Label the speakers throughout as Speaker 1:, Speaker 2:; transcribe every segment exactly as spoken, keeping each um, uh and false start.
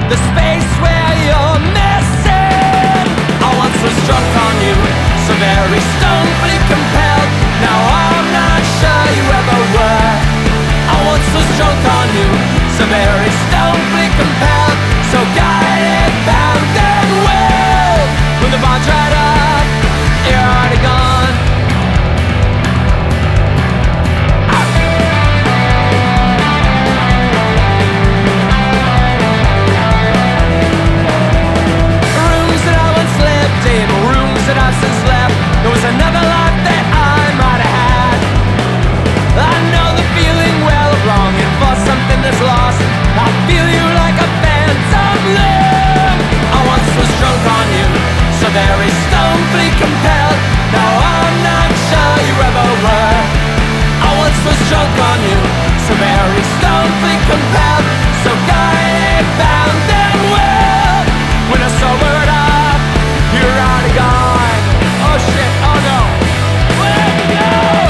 Speaker 1: the space where you're missing. I once was drunk on you, so very stonefully compelled. Now I'm not sure you ever were. I once was drunk on you, so very stonefully compelled. So guided, bound and well. When the bar dried up, you're already gone. Rooms that I once lived in, rooms that I've since left. There was another life that I might have had. I know the feeling well of longing for something that's lost. I feel you like a phantom limb. I once was drunk on you, so very stonefully compelled. Now I'm not sure you ever were. I once was drunk on you, so very stonefully compelled. So guided, bound and well. When I sobered up, you're already gone. Oh shit, oh no. Where'd you go?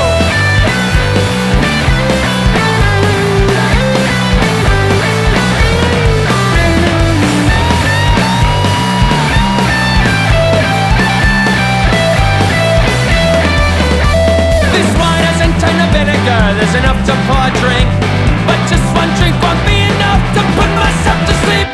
Speaker 1: This wine hasn't turned to vinegar, there's enough to pour a drink. But just one drink won't be enough to put myself to sleep.